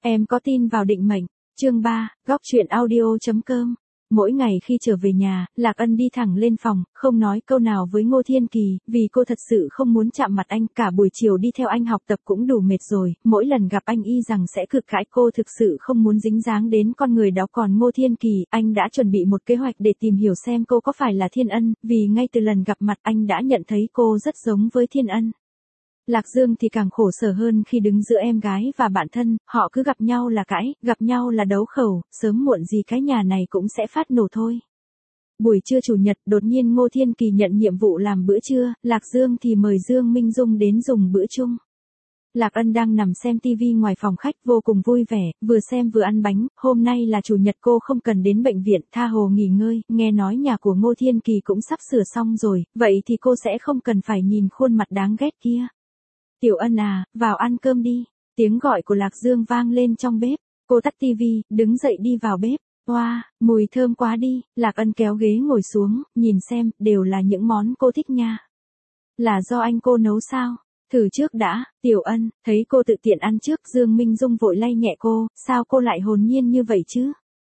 Em có tin vào định mệnh. Chương 3, góc truyện audio.com. Mỗi ngày khi trở về nhà, Lạc Ân đi thẳng lên phòng, không nói câu nào với Ngô Thiên Kỳ, vì cô thật sự không muốn chạm mặt anh, cả buổi chiều đi theo anh học tập cũng đủ mệt rồi, mỗi lần gặp anh y rằng sẽ cực cãi, cô thực sự không muốn dính dáng đến con người đó. Còn Ngô Thiên Kỳ, anh đã chuẩn bị một kế hoạch để tìm hiểu xem cô có phải là Thiên Ân, vì ngay từ lần gặp mặt anh đã nhận thấy cô rất giống với Thiên Ân. Lạc Dương thì càng khổ sở hơn khi đứng giữa em gái và bạn thân, họ cứ gặp nhau là cãi, gặp nhau là đấu khẩu, sớm muộn gì cái nhà này cũng sẽ phát nổ thôi. Buổi trưa chủ nhật, đột nhiên Ngô Thiên Kỳ nhận nhiệm vụ làm bữa trưa, Lạc Dương thì mời Dương Minh Dung đến dùng bữa chung. Lạc Ân đang nằm xem tivi ngoài phòng khách vô cùng vui vẻ, vừa xem vừa ăn bánh, hôm nay là chủ nhật cô không cần đến bệnh viện, tha hồ nghỉ ngơi, nghe nói nhà của Ngô Thiên Kỳ cũng sắp sửa xong rồi, vậy thì cô sẽ không cần phải nhìn khuôn mặt đáng ghét kia. Tiểu Ân à, vào ăn cơm đi. Tiếng gọi của Lạc Dương vang lên trong bếp. Cô tắt tivi, đứng dậy đi vào bếp. Oa, mùi thơm quá đi. Lạc Ân kéo ghế ngồi xuống, nhìn xem, đều là những món cô thích nha. Là do anh cô nấu sao? Thử trước đã. Tiểu Ân, thấy cô tự tiện ăn trước, Dương Minh Dung vội lay nhẹ cô, sao cô lại hồn nhiên như vậy chứ?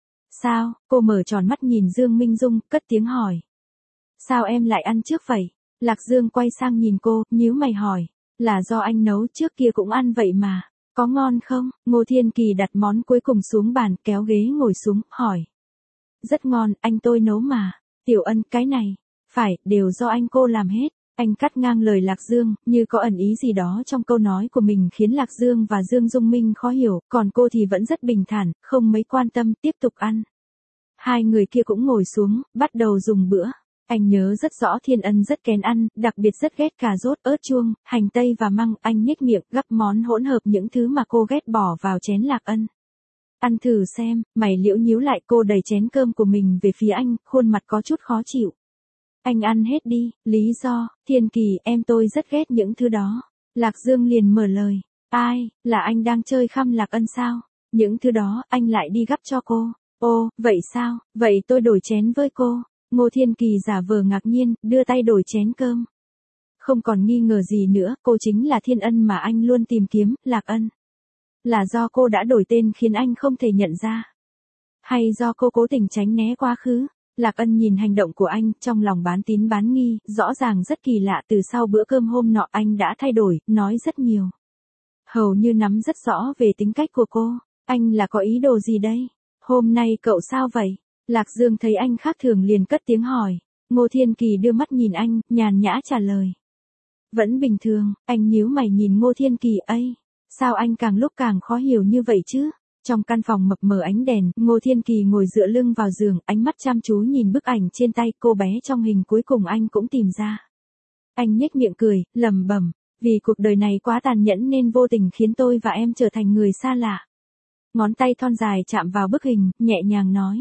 Sao? Cô mở tròn mắt nhìn Dương Minh Dung, cất tiếng hỏi. Sao em lại ăn trước vậy? Lạc Dương quay sang nhìn cô, nhíu mày hỏi. Là do anh nấu, trước kia cũng ăn vậy mà. Có ngon không? Ngô Thiên Kỳ đặt món cuối cùng xuống bàn, kéo ghế ngồi xuống, hỏi. Rất ngon, anh tôi nấu mà. Tiểu Ân, cái này. Phải, đều do anh cô làm hết. Anh cắt ngang lời Lạc Dương, như có ẩn ý gì đó trong câu nói của mình khiến Lạc Dương và Dương Dung Minh khó hiểu, còn cô thì vẫn rất bình thản, không mấy quan tâm, tiếp tục ăn. Hai người kia cũng ngồi xuống, bắt đầu dùng bữa. Anh nhớ rất rõ Thiên Ân rất kén ăn, đặc biệt rất ghét cà rốt, ớt chuông, hành tây và măng. Anh nhếch miệng, gắp món hỗn hợp những thứ mà cô ghét bỏ vào chén Lạc Ân. Ăn thử xem, mày liễu nhíu lại, cô đẩy chén cơm của mình về phía anh, khuôn mặt có chút khó chịu. Anh ăn hết đi, lý do, Thiên Kỳ, em tôi rất ghét những thứ đó. Lạc Dương liền mở lời. Ai, là anh đang chơi khăm Lạc Ân sao? Những thứ đó, anh lại đi gắp cho cô. Ô, vậy sao, vậy tôi đổi chén với cô. Ngô Thiên Kỳ giả vờ ngạc nhiên, đưa tay đổi chén cơm. Không còn nghi ngờ gì nữa, cô chính là Thiên Ân mà anh luôn tìm kiếm, Lạc Ân. Là do cô đã đổi tên khiến anh không thể nhận ra. Hay do cô cố tình tránh né quá khứ? Lạc Ân nhìn hành động của anh, trong lòng bán tín bán nghi, rõ ràng rất kỳ lạ, từ sau bữa cơm hôm nọ anh đã thay đổi, nói rất nhiều. Hầu như nắm rất rõ về tính cách của cô. Anh là có ý đồ gì đây? Hôm nay cậu sao vậy? Lạc Dương thấy anh khác thường liền cất tiếng hỏi. Ngô Thiên Kỳ đưa mắt nhìn anh, nhàn nhã trả lời. Vẫn bình thường. Anh nhíu mày nhìn Ngô Thiên Kỳ ấy. Sao anh càng lúc càng khó hiểu như vậy chứ? Trong căn phòng mập mờ ánh đèn, Ngô Thiên Kỳ ngồi dựa lưng vào giường, ánh mắt chăm chú nhìn bức ảnh trên tay cô bé trong hình cuối cùng anh cũng tìm ra. Anh nhếch miệng cười, lẩm bẩm, vì cuộc đời này quá tàn nhẫn nên vô tình khiến tôi và em trở thành người xa lạ. Ngón tay thon dài chạm vào bức hình, nhẹ nhàng nói.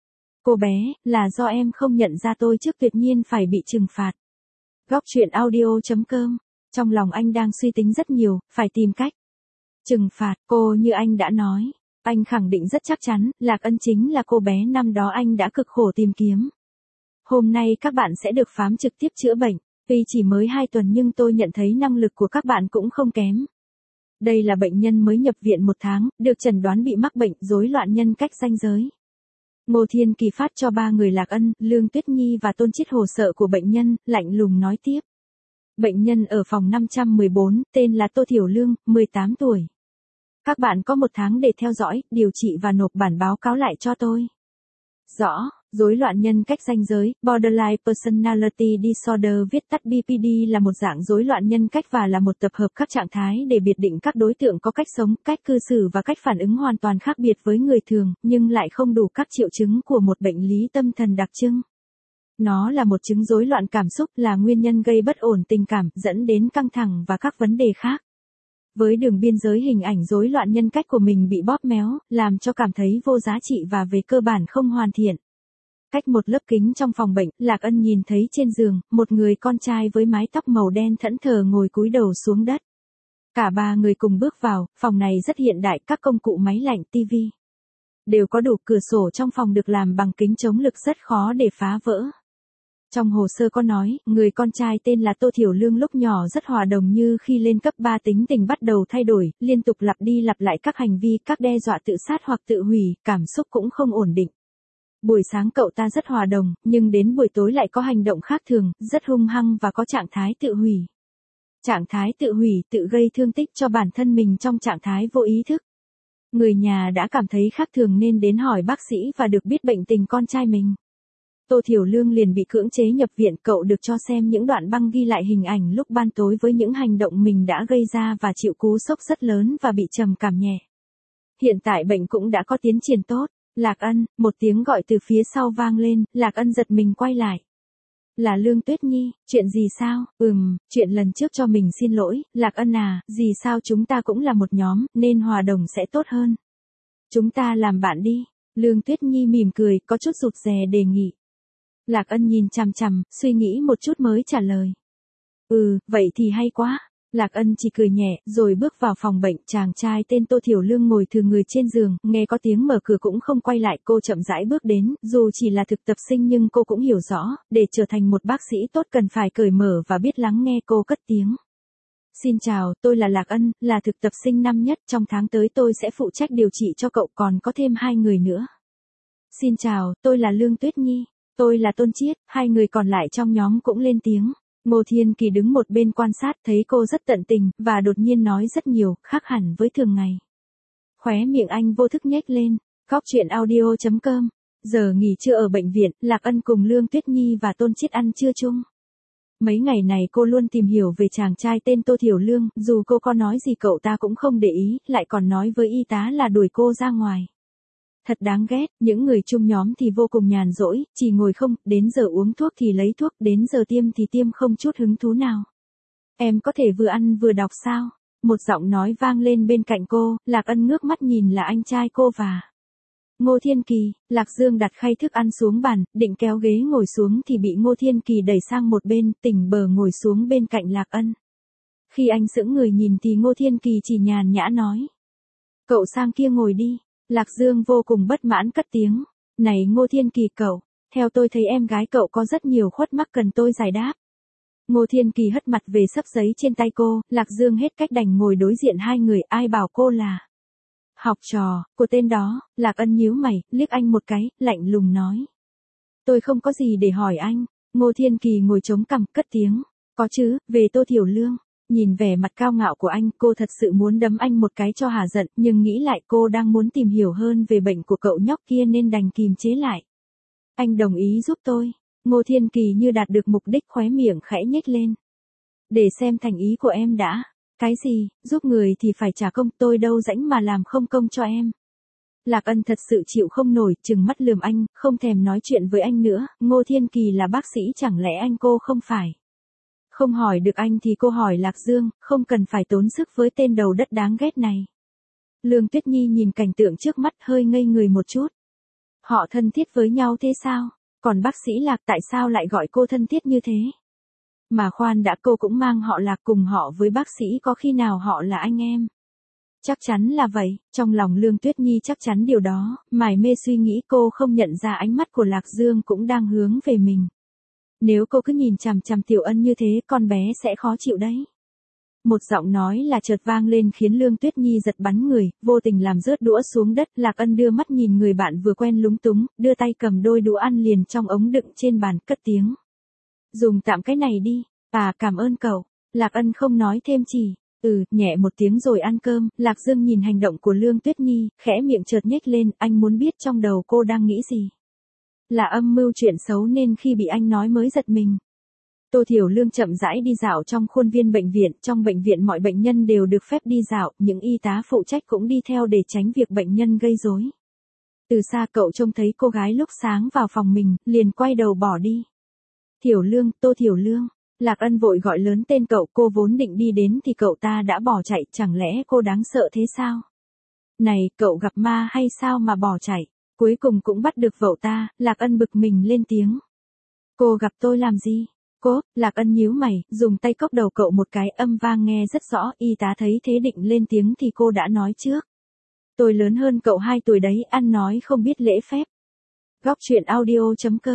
Cô bé, là do em không nhận ra tôi trước tuyệt nhiên phải bị trừng phạt. Góc truyện audio.com. Trong lòng anh đang suy tính rất nhiều, phải tìm cách. Trừng phạt, cô như anh đã nói. Anh khẳng định rất chắc chắn, Lạc Ân chính là cô bé năm đó anh đã cực khổ tìm kiếm. Hôm nay các bạn sẽ được phám trực tiếp chữa bệnh. Tuy chỉ mới 2 tuần nhưng tôi nhận thấy năng lực của các bạn cũng không kém. Đây là bệnh nhân mới nhập viện 1 tháng, được chẩn đoán bị mắc bệnh rối loạn nhân cách ranh giới. Ngô Thiên Kỳ phát cho 3 người Lạc Ân, Lương Tuyết Nhi và Tôn Chiết hồ sơ của bệnh nhân, lạnh lùng nói tiếp. Bệnh nhân ở phòng 514, tên là Tô Thiểu Lương, 18 tuổi. Các bạn có 1 tháng để theo dõi, điều trị và nộp bản báo cáo lại cho tôi. Rõ, rối loạn nhân cách ranh giới, Borderline Personality Disorder viết tắt BPD là một dạng rối loạn nhân cách và là một tập hợp các trạng thái để biệt định các đối tượng có cách sống, cách cư xử và cách phản ứng hoàn toàn khác biệt với người thường, nhưng lại không đủ các triệu chứng của một bệnh lý tâm thần đặc trưng. Nó là một chứng rối loạn cảm xúc, là nguyên nhân gây bất ổn tình cảm, dẫn đến căng thẳng và các vấn đề khác. Với đường biên giới hình ảnh rối loạn nhân cách của mình bị bóp méo, làm cho cảm thấy vô giá trị và về cơ bản không hoàn thiện. Cách một lớp kính trong phòng bệnh, Lạc Ân nhìn thấy trên giường, một người con trai với mái tóc màu đen thẫn thờ ngồi cúi đầu xuống đất. Cả 3 người cùng bước vào, phòng này rất hiện đại, các công cụ máy lạnh, tivi đều có đủ, cửa sổ trong phòng được làm bằng kính chống lực rất khó để phá vỡ. Trong hồ sơ có nói, người con trai tên là Tô Thiểu Lương lúc nhỏ rất hòa đồng, như khi lên cấp 3 tính tình bắt đầu thay đổi, liên tục lặp đi lặp lại các hành vi, các đe dọa tự sát hoặc tự hủy, cảm xúc cũng không ổn định. Buổi sáng cậu ta rất hòa đồng, nhưng đến buổi tối lại có hành động khác thường, rất hung hăng và có trạng thái tự hủy. Trạng thái tự hủy, tự gây thương tích cho bản thân mình trong trạng thái vô ý thức. Người nhà đã cảm thấy khác thường nên đến hỏi bác sĩ và được biết bệnh tình con trai mình. Tô Thiểu Lương liền bị cưỡng chế nhập viện, cậu được cho xem những đoạn băng ghi lại hình ảnh lúc ban tối với những hành động mình đã gây ra và chịu cú sốc rất lớn và bị trầm cảm nhẹ. Hiện tại bệnh cũng đã có tiến triển tốt. Lạc Ân, một tiếng gọi từ phía sau vang lên, Lạc Ân giật mình quay lại. Là Lương Tuyết Nhi, chuyện gì sao? Chuyện lần trước cho mình xin lỗi, Lạc Ân à, gì sao chúng ta cũng là một nhóm, nên hòa đồng sẽ tốt hơn. Chúng ta làm bạn đi. Lương Tuyết Nhi mỉm cười, có chút rụt rè đề nghị. Lạc Ân nhìn chằm chằm, suy nghĩ một chút mới trả lời. Vậy thì hay quá. Lạc Ân chỉ cười nhẹ, rồi bước vào phòng bệnh. Chàng trai tên Tô Thiểu Lương ngồi thừa người trên giường, nghe có tiếng mở cửa cũng không quay lại. Cô chậm rãi bước đến, dù chỉ là thực tập sinh nhưng cô cũng hiểu rõ, để trở thành một bác sĩ tốt cần phải cởi mở và biết lắng nghe. Cô cất tiếng. Xin chào, tôi là Lạc Ân, là thực tập sinh năm nhất. Trong tháng tới tôi sẽ phụ trách điều trị cho cậu, còn có thêm 2 người nữa. Xin chào, tôi là Lương Tuyết Nhi. Tôi là Tôn Chiết. 2 người còn lại trong nhóm cũng lên tiếng. Ngô Thiên Kỳ đứng một bên quan sát, thấy cô rất tận tình, và đột nhiên nói rất nhiều, khác hẳn với thường ngày. Khóe miệng anh vô thức nhếch lên. Góc chuyện audio.com. Giờ nghỉ trưa ở bệnh viện, Lạc Ân cùng Lương Tuyết Nhi và Tôn Chiết ăn trưa chung. Mấy ngày này cô luôn tìm hiểu về chàng trai tên Tô Thiểu Lương, dù cô có nói gì cậu ta cũng không để ý, lại còn nói với y tá là đuổi cô ra ngoài. Thật đáng ghét, những người chung nhóm thì vô cùng nhàn rỗi, chỉ ngồi không, đến giờ uống thuốc thì lấy thuốc, đến giờ tiêm thì tiêm, không chút hứng thú nào. Em có thể vừa ăn vừa đọc sao? Một giọng nói vang lên bên cạnh cô, Lạc Ân ngước mắt nhìn là anh trai cô và Ngô Thiên Kỳ. Lạc Dương đặt khay thức ăn xuống bàn, định kéo ghế ngồi xuống thì bị Ngô Thiên Kỳ đẩy sang một bên, tỉnh bờ ngồi xuống bên cạnh Lạc Ân. Khi anh sững người nhìn thì Ngô Thiên Kỳ chỉ nhàn nhã nói. Cậu sang kia ngồi đi. Lạc Dương vô cùng bất mãn cất tiếng. Này Ngô Thiên Kỳ cậu, theo tôi thấy em gái cậu có rất nhiều khuất mắc cần tôi giải đáp. Ngô Thiên Kỳ hất mặt về xấp giấy trên tay cô, Lạc Dương hết cách đành ngồi đối diện 2 người, ai bảo cô là học trò của tên đó. Lạc Ân nhíu mày, liếc anh một cái, lạnh lùng nói. Tôi không có gì để hỏi anh. Ngô Thiên Kỳ ngồi chống cằm cất tiếng. Có chứ, về Tô Thiểu Lương. Nhìn vẻ mặt cao ngạo của anh, cô thật sự muốn đấm anh một cái cho hả giận, nhưng nghĩ lại cô đang muốn tìm hiểu hơn về bệnh của cậu nhóc kia nên đành kìm chế lại. Anh đồng ý giúp tôi. Ngô Thiên Kỳ như đạt được mục đích, khóe miệng khẽ nhếch lên. Để xem thành ý của em đã. Cái gì, giúp người thì phải trả công, tôi đâu rảnh mà làm không công cho em. Lạc Ân thật sự chịu không nổi, trừng mắt lườm anh, không thèm nói chuyện với anh nữa. Ngô Thiên Kỳ là bác sĩ, chẳng lẽ anh cô không phải? Không hỏi được anh thì cô hỏi Lạc Dương, không cần phải tốn sức với tên đầu đất đáng ghét này. Lương Tuyết Nhi nhìn cảnh tượng trước mắt hơi ngây người một chút. Họ thân thiết với nhau thế sao? Còn bác sĩ Lạc tại sao lại gọi cô thân thiết như thế? Mà khoan đã, cô cũng mang họ Lạc, cùng họ với bác sĩ có khi nào họ là anh em? Chắc chắn là vậy, trong lòng Lương Tuyết Nhi chắc chắn điều đó, mải mê suy nghĩ cô không nhận ra ánh mắt của Lạc Dương cũng đang hướng về mình. Nếu cô cứ nhìn chằm chằm Tiểu Ân như thế, con bé sẽ khó chịu đấy. Một giọng nói là chợt vang lên khiến Lương Tuyết Nhi giật bắn người, vô tình làm rớt đũa xuống đất. Lạc Ân đưa mắt nhìn người bạn vừa quen lúng túng, đưa tay cầm đôi đũa ăn liền trong ống đựng trên bàn, cất tiếng. Dùng tạm cái này đi. À, cảm ơn cậu. Lạc Ân không nói thêm chỉ. Nhẹ một tiếng rồi ăn cơm. Lạc Dương nhìn hành động của Lương Tuyết Nhi, khẽ miệng chợt nhếch lên, anh muốn biết trong đầu cô đang nghĩ gì. Là âm mưu chuyện xấu nên khi bị anh nói mới giật mình. Tô Thiểu Lương chậm rãi đi dạo trong khuôn viên bệnh viện. Trong bệnh viện mọi bệnh nhân đều được phép đi dạo, những y tá phụ trách cũng đi theo để tránh việc bệnh nhân gây rối. Từ xa cậu trông thấy cô gái lúc sáng vào phòng mình, liền quay đầu bỏ đi. Thiểu Lương, Tô Thiểu Lương. Lạc Ân vội gọi lớn tên cậu, cô vốn định đi đến thì cậu ta đã bỏ chạy, chẳng lẽ cô đáng sợ thế sao? Này, cậu gặp ma hay sao mà bỏ chạy? Cuối cùng cũng bắt được cậu ta. Lạc Ân bực mình lên tiếng. Cô gặp tôi làm gì? Cô, Lạc Ân nhíu mày, dùng tay cốc đầu cậu một cái, âm vang nghe rất rõ. Y tá thấy thế định lên tiếng thì cô đã nói trước. Tôi lớn hơn cậu 2 tuổi đấy, ăn nói không biết lễ phép. Góc chuyện audio.com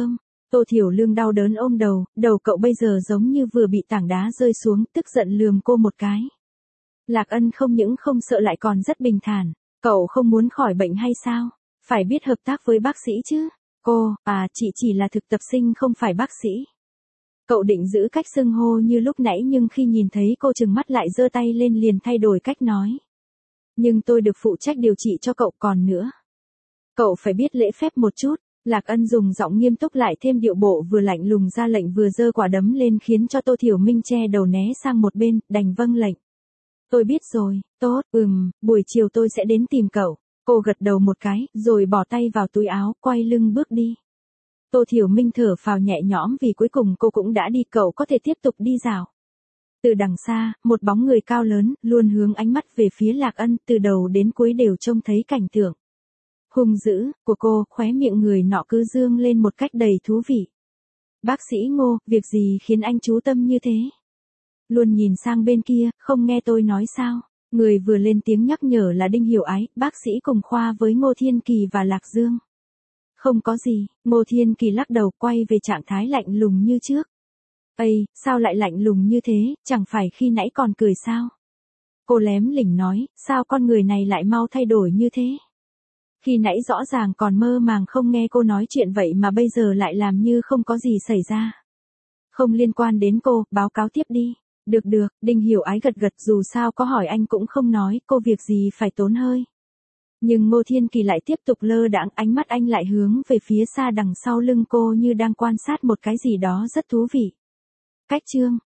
Tô Thiểu Lương đau đớn ôm đầu, đầu cậu bây giờ giống như vừa bị tảng đá rơi xuống, tức giận lườm cô một cái. Lạc Ân không những không sợ lại còn rất bình thản. Cậu không muốn khỏi bệnh hay sao? Phải biết hợp tác với bác sĩ chứ. Cô, chị chỉ là thực tập sinh không phải bác sĩ. Cậu định giữ cách xưng hô như lúc nãy nhưng khi nhìn thấy cô trừng mắt lại giơ tay lên liền thay đổi cách nói. Nhưng tôi được phụ trách điều trị cho cậu còn nữa. Cậu phải biết lễ phép một chút. Lạc Ân dùng giọng nghiêm túc lại thêm điệu bộ vừa lạnh lùng ra lệnh vừa giơ quả đấm lên khiến cho Tô Thiểu Minh che đầu né sang một bên, đành vâng lệnh. Tôi biết rồi, tốt, buổi chiều tôi sẽ đến tìm cậu. Cô gật đầu một cái, rồi bỏ tay vào túi áo, quay lưng bước đi. Tô Thiểu Minh thở phào nhẹ nhõm vì cuối cùng cô cũng đã đi, cậu có thể tiếp tục đi dạo. Từ đằng xa, một bóng người cao lớn, luôn hướng ánh mắt về phía Lạc Ân, từ đầu đến cuối đều trông thấy cảnh tượng hung dữ của cô, khóe miệng người nọ cứ dương lên một cách đầy thú vị. Bác sĩ Ngô, việc gì khiến anh chú tâm như thế? Luôn nhìn sang bên kia, không nghe tôi nói sao? Người vừa lên tiếng nhắc nhở là Đinh Hiểu Ái, bác sĩ cùng khoa với Ngô Thiên Kỳ và Lạc Dương. Không có gì, Ngô Thiên Kỳ lắc đầu quay về trạng thái lạnh lùng như trước. Ây, sao lại lạnh lùng như thế, chẳng phải khi nãy còn cười sao? Cô lém lỉnh nói, sao con người này lại mau thay đổi như thế? Khi nãy rõ ràng còn mơ màng không nghe cô nói chuyện vậy mà bây giờ lại làm như không có gì xảy ra. Không liên quan đến cô, báo cáo tiếp đi. Được, Đinh Hiểu Ái gật gật, dù sao có hỏi anh cũng không nói, cô việc gì phải tốn hơi. Nhưng Ngô Thiên Kỳ lại tiếp tục lơ đãng, ánh mắt anh lại hướng về phía xa đằng sau lưng cô như đang quan sát một cái gì đó rất thú vị. Cách chương